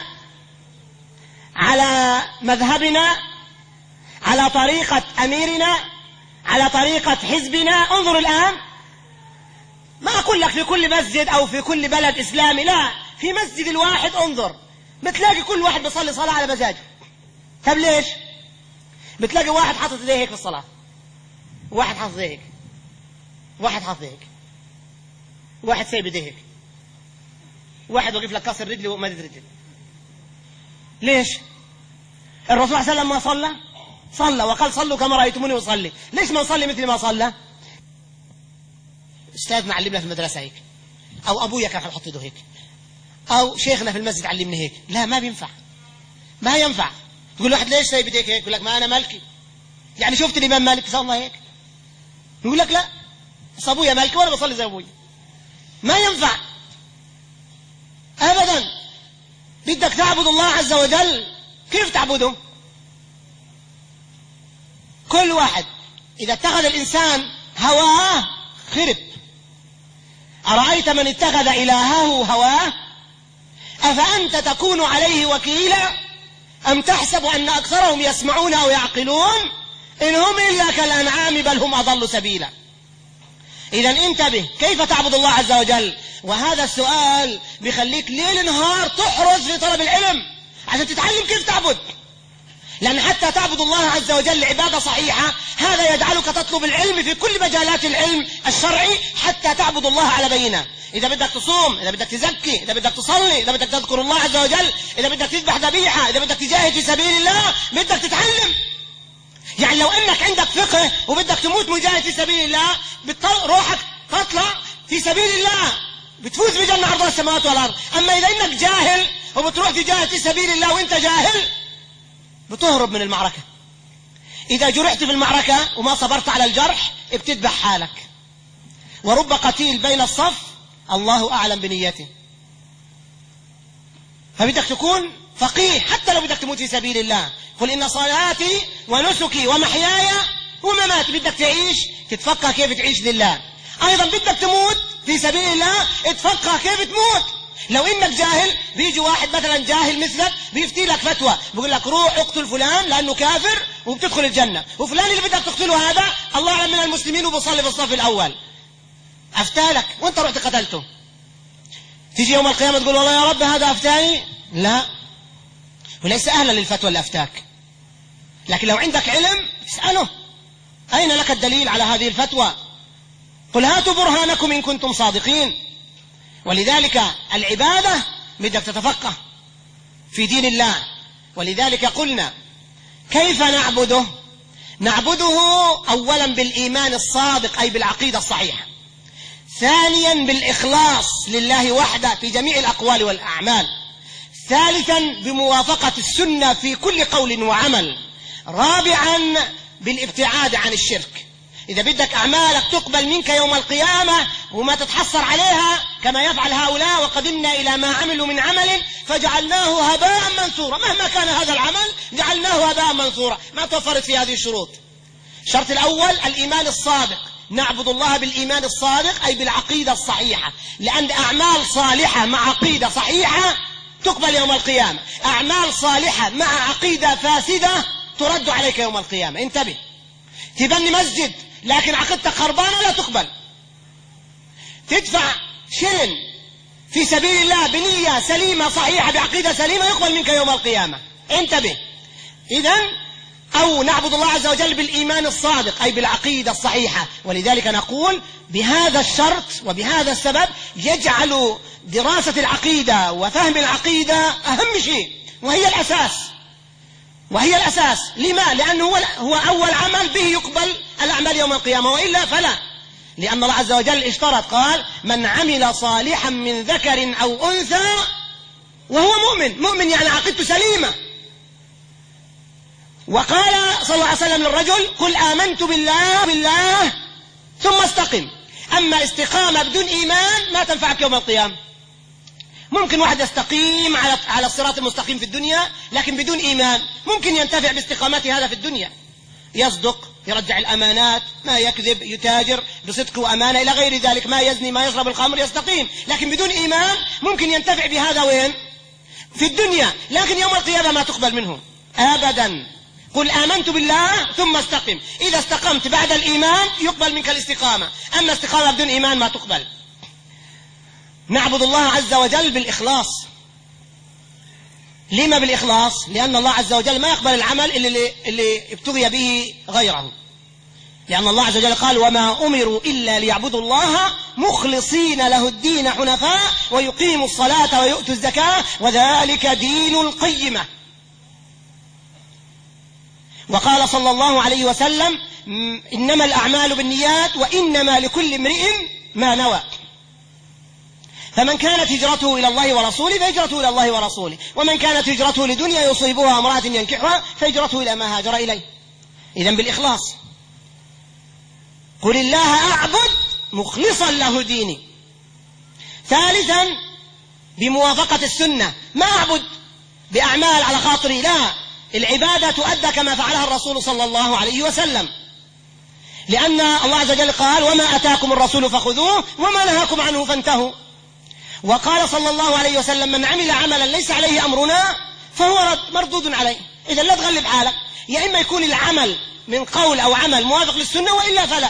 على مذهبنا، على طريقة أميرنا، على طريقة حزبنا؟ انظر الآن، ما أقول لك في كل مسجد أو في كل بلد إسلامي، لا، في مسجد الواحد انظر بتلاقي كل واحد بيصلي صلاة على مزاجه. طب ليش؟ بتلاقي واحد حاطط ايديه هيك في الصلاة، واحد حاطط ايديه هيك، واحد حاطط هيك، واحد سايب ايديه هيك، واحد وقف لك كسر رجلي ومدد رجلي. ليش؟ الرسول صلى الله عليه وسلم ما صلى؟ صلى وقال صلوا كما رأيتموني أصلي. ليش ما نصلي مثل ما صلى؟ أستاذنا علمنا في المدرسة هيك، أو أبويا كان حط يده هيك، أو شيخنا في المسجد علمني هيك. لا، ما بينفع، ما ينفع. تقول واحد ليش سايب ايديك هيك؟ يقول لك ما أنا مالكي، يعني شفت الإمام مالك صلى هيك؟ يقول لك لا، بس أبويا مالكي وأنا بصلي زي أبويا. ما ينفع أبدا. بدك تعبد الله عز وجل، كيف تعبده؟ كل واحد إذا اتخذ الإنسان هواه خرب. أرأيت من اتخذ إلهه هواه أفأنت تكون عليه وكيلا أم تحسب أن أكثرهم يسمعون أو يعقلون إن هم إلا كالأنعام بل هم أضل سبيلا. إذا انتبه كيف تعبد الله عز وجل. وهذا السؤال بيخليك ليل نهار تحرص في طلب العلم عشان تتعلم كيف تعبد، لأن حتى تعبد الله عز وجل عبادة صحيحة هذا يجعلك تطلب العلم في كل مجالات العلم الشرعي حتى تعبد الله على بينة. إذا بدك تصوم، إذا بدك تزكي، إذا بدك تصلي، إذا بدك تذكر الله عز وجل، إذا بدك تذبح ذبيحة، إذا بدك تجاهد في سبيل الله، بدك تتعلم. يعني لو أنك عندك فقه وبدك تموت مجاهد في سبيل الله، روحك تطلع في سبيل الله بتفوز بجنة عرضها السماوات والأرض. أما إذا أنك جاهل وبتروح تجاهد في سبيل الله وأنت جاهل بتهرب من المعركة. إذا جرحت في المعركة وما صبرت على الجرح بتذبح حالك. ورب قتيل بين الصف الله أعلم بنيته. فبدك تكون فقيه حتى لو بدك تموت في سبيل الله. قل إن صلاتي ونسكي ومحياي ومماتي. بدك تعيش تتفقه كيف تعيش لله. أيضا بدك تموت في سبيل الله تفقه كيف تموت. لو انك جاهل بيجي واحد مثلا جاهل مثلك بيفتي لك فتوى بيقول لك روح اقتل فلان لانه كافر وبتدخل الجنة، وفلان اللي بدك تقتله هذا الله اعلم من المسلمين وبصلي في الصف الاول. افتالك وانت رحت قتلته، تيجي يوم القيامة تقول والله يا رب هذا افتاني؟ لا، وليس اهلا للفتوى اللي افتاك. لكن لو عندك علم اسأله اين لك الدليل على هذه الفتوى؟ قل هاتوا برهانكم ان كنتم صادقين. ولذلك العبادة بدك تتفقه في دين الله. ولذلك قلنا كيف نعبده؟ نعبده أولا بالإيمان الصادق أي بالعقيدة الصحيحة، ثانيا بالإخلاص لله وحده في جميع الأقوال والأعمال، ثالثا بموافقة السنة في كل قول وعمل، رابعا بالابتعاد عن الشرك. إذا بدك أعمالك تقبل منك يوم القيامة وما تتحصر عليها كما يفعل هؤلاء وقدمنا إلى ما عملوا من عمل فجعلناه هباء منثورا، مهما كان هذا العمل جعلناه هباء منثورا. ما توفرت في هذه الشروط. الشرط الأول الإيمان الصادق، نعبد الله بالإيمان الصادق أي بالعقيدة الصحيحة، لأن أعمال صالحة مع عقيدة صحيحة تقبل يوم القيامة، أعمال صالحة مع عقيدة فاسدة ترد عليك يوم القيامة. انتبه، تبني مسجد لكن عقيدتك خربانة لا تقبل، تدفع شلن في سبيل الله بنية سليمة صحيحة بعقيدة سليمة يقبل منك يوم القيامة. انتبه. إذن أو نعبد الله عز وجل بالإيمان الصادق أي بالعقيدة الصحيحة. ولذلك نقول بهذا الشرط وبهذا السبب يجعل دراسة العقيدة وفهم العقيدة أهم شيء وهي الأساس، وهي الأساس. لما؟ لأنه هو, هو أول عمل به يقبل الأعمال يوم القيامة، وإلا فلا. لأن الله عز وجل اشترط قال من عمل صالحا من ذكر أو أنثى وهو مؤمن. مؤمن يعني عقيدته سليمة. وقال صلى الله عليه وسلم للرجل قل آمنت بالله بالله ثم استقم. أما استقامة بدون إيمان ما تنفعك يوم القيامة. ممكن واحد يستقيم على على الصراط المستقيم في الدنيا لكن بدون إيمان، ممكن ينتفع باستقامته هذا في الدنيا، يصدق يرجع الأمانات، ما يكذب، يتاجر بصدق وأمانة إلى غير ذلك، ما يزني، ما يشرب الخمر، يستقيم. لكن بدون إيمان ممكن ينتفع بهذا وين؟ في الدنيا، لكن يوم القيامة ما تقبل منه أبدا. قل آمنت بالله ثم استقم. إذا استقمت بعد الإيمان يقبل منك الاستقامة، أما استقامة بدون إيمان ما تقبل. نعبد الله عز وجل بالإخلاص. لما بالإخلاص؟ لأن الله عز وجل ما يقبل العمل اللي, اللي ابتغي به غيره، لأن الله عز وجل قال وما أمروا إلا ليعبدوا الله مخلصين له الدين حنفاء ويقيموا الصلاة ويؤتوا الزكاة وذلك دين القيمة. وقال صلى الله عليه وسلم إنما الأعمال بالنيات وإنما لكل امرئ ما نوى. فمن كانت هجرته إلى الله ورسوله فهجرته إلى الله ورسوله، ومن كانت هجرته لدنيا يصيبها امرأة ينكحها فهجرته إلى ما هاجر إليه. إذن بالإخلاص. قل الله أعبد مخلصا له ديني. ثالثا بموافقة السنة، ما أعبد بأعمال على خاطري، لا، العبادة تؤدى كما فعلها الرسول صلى الله عليه وسلم، لأن الله عز وجل قال وما أتاكم الرسول فخذوه وما نهاكم عنه فانتهوا. وقال صلى الله عليه وسلم من عمل عملا ليس عليه أمرنا فهو رد مردود عليه. إذا لا تغلب حالك، يا إما يكون العمل من قول أو عمل موافق للسنة وإلا فلا.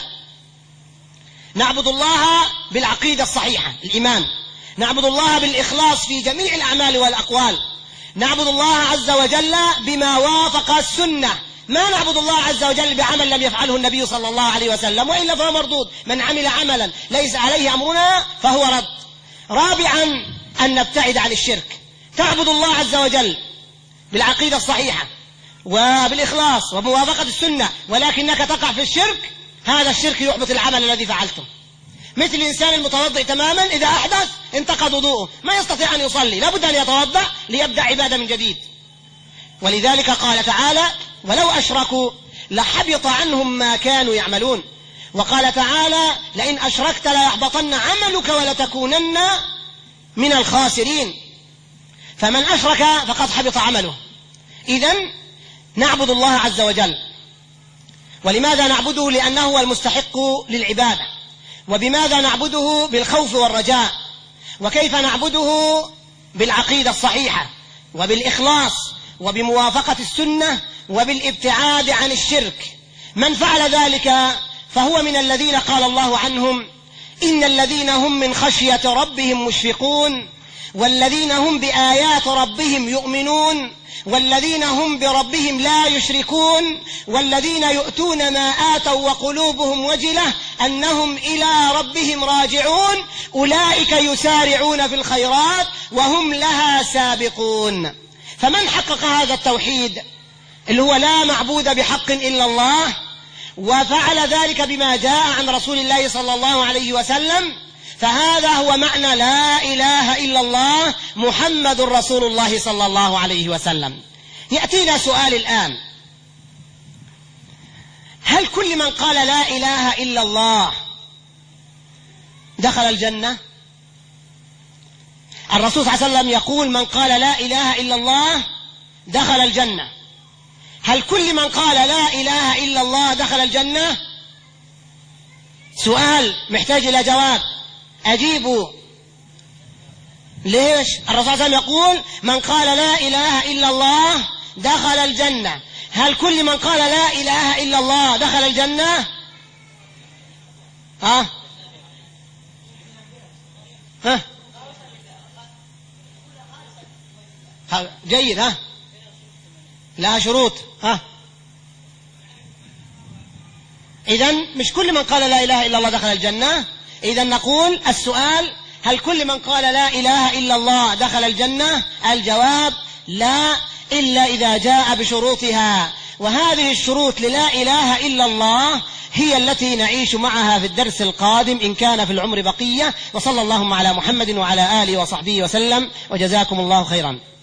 نعبد الله بالعقيدة الصحيحة الإيمان، نعبد الله بالإخلاص في جميع الأعمال والأقوال، نعبد الله عز وجل بما وافق السنة، ما نعبد الله عز وجل بعمل لم يفعله النبي صلى الله عليه وسلم وإلا فهو مردود. من عمل عملا ليس عليه أمرنا فهو رد. رابعا أن نبتعد عن الشرك، تعبد الله عز وجل بالعقيدة الصحيحة وبالإخلاص وبموافقة السنة ولكنك تقع في الشرك، هذا الشرك يحبط العمل الذي فعلته. مثل الإنسان المتوضئ تماما إذا أحدث انتقض وضوءه، ما يستطيع أن يصلي، لابد أن يتوضأ ليبدأ عبادة من جديد. ولذلك قال تعالى ولو أشركوا لحبط عنهم ما كانوا يعملون. وقال تعالى لئن أشركت ليحبطن عملك ولتكونن من الخاسرين. فمن أشرك فقد حبط عمله. إذن نعبد الله عز وجل. ولماذا نعبده؟ لأنه هو المستحق للعبادة. وبماذا نعبده؟ بالخوف والرجاء. وكيف نعبده؟ بالعقيدة الصحيحة وبالإخلاص وبموافقة السنة وبالابتعاد عن الشرك. من فعل ذلك فهو من الذين قال الله عنهم إن الذين هم من خشية ربهم مشفقون والذين هم بآيات ربهم يؤمنون والذين هم بربهم لا يشركون والذين يؤتون ما آتوا وقلوبهم وجلة أنهم إلى ربهم راجعون أولئك يسارعون في الخيرات وهم لها سابقون. فمن حقق هذا التوحيد اللي هو لا معبود بحق إلا الله وفعل ذلك بما جاء عن رسول الله صلى الله عليه وسلم فهذا هو معنى لا إله إلا الله محمد رسول الله صلى الله عليه وسلم. يأتينا سؤال الآن، هل كل من قال لا إله إلا الله دخل الجنة؟ الرسول صلى الله عليه وسلم يقول من قال لا إله إلا الله دخل الجنة. هل كل من قال لا إله إلا الله دخل الجنة؟ سؤال محتاج إلى جواب، أجيبوا. ليش؟ الرسول صلى الله عليه وسلم يقول من قال لا إله إلا الله دخل الجنة. هل كل من قال لا إله إلا الله دخل الجنة؟ ها؟ ها؟ ها جيد. ها لا شروط. ها إذن مش كل من قال لا إله إلا الله دخل الجنة. إذن نقول السؤال هل كل من قال لا إله إلا الله دخل الجنة؟ الجواب لا، إلا إذا جاء بشروطها. وهذه الشروط للا إله إلا الله هي التي نعيش معها في الدرس القادم إن كان في العمر بقية. وصلى اللهم على محمد وعلى آله وصحبه وسلم، وجزاكم الله خيرا.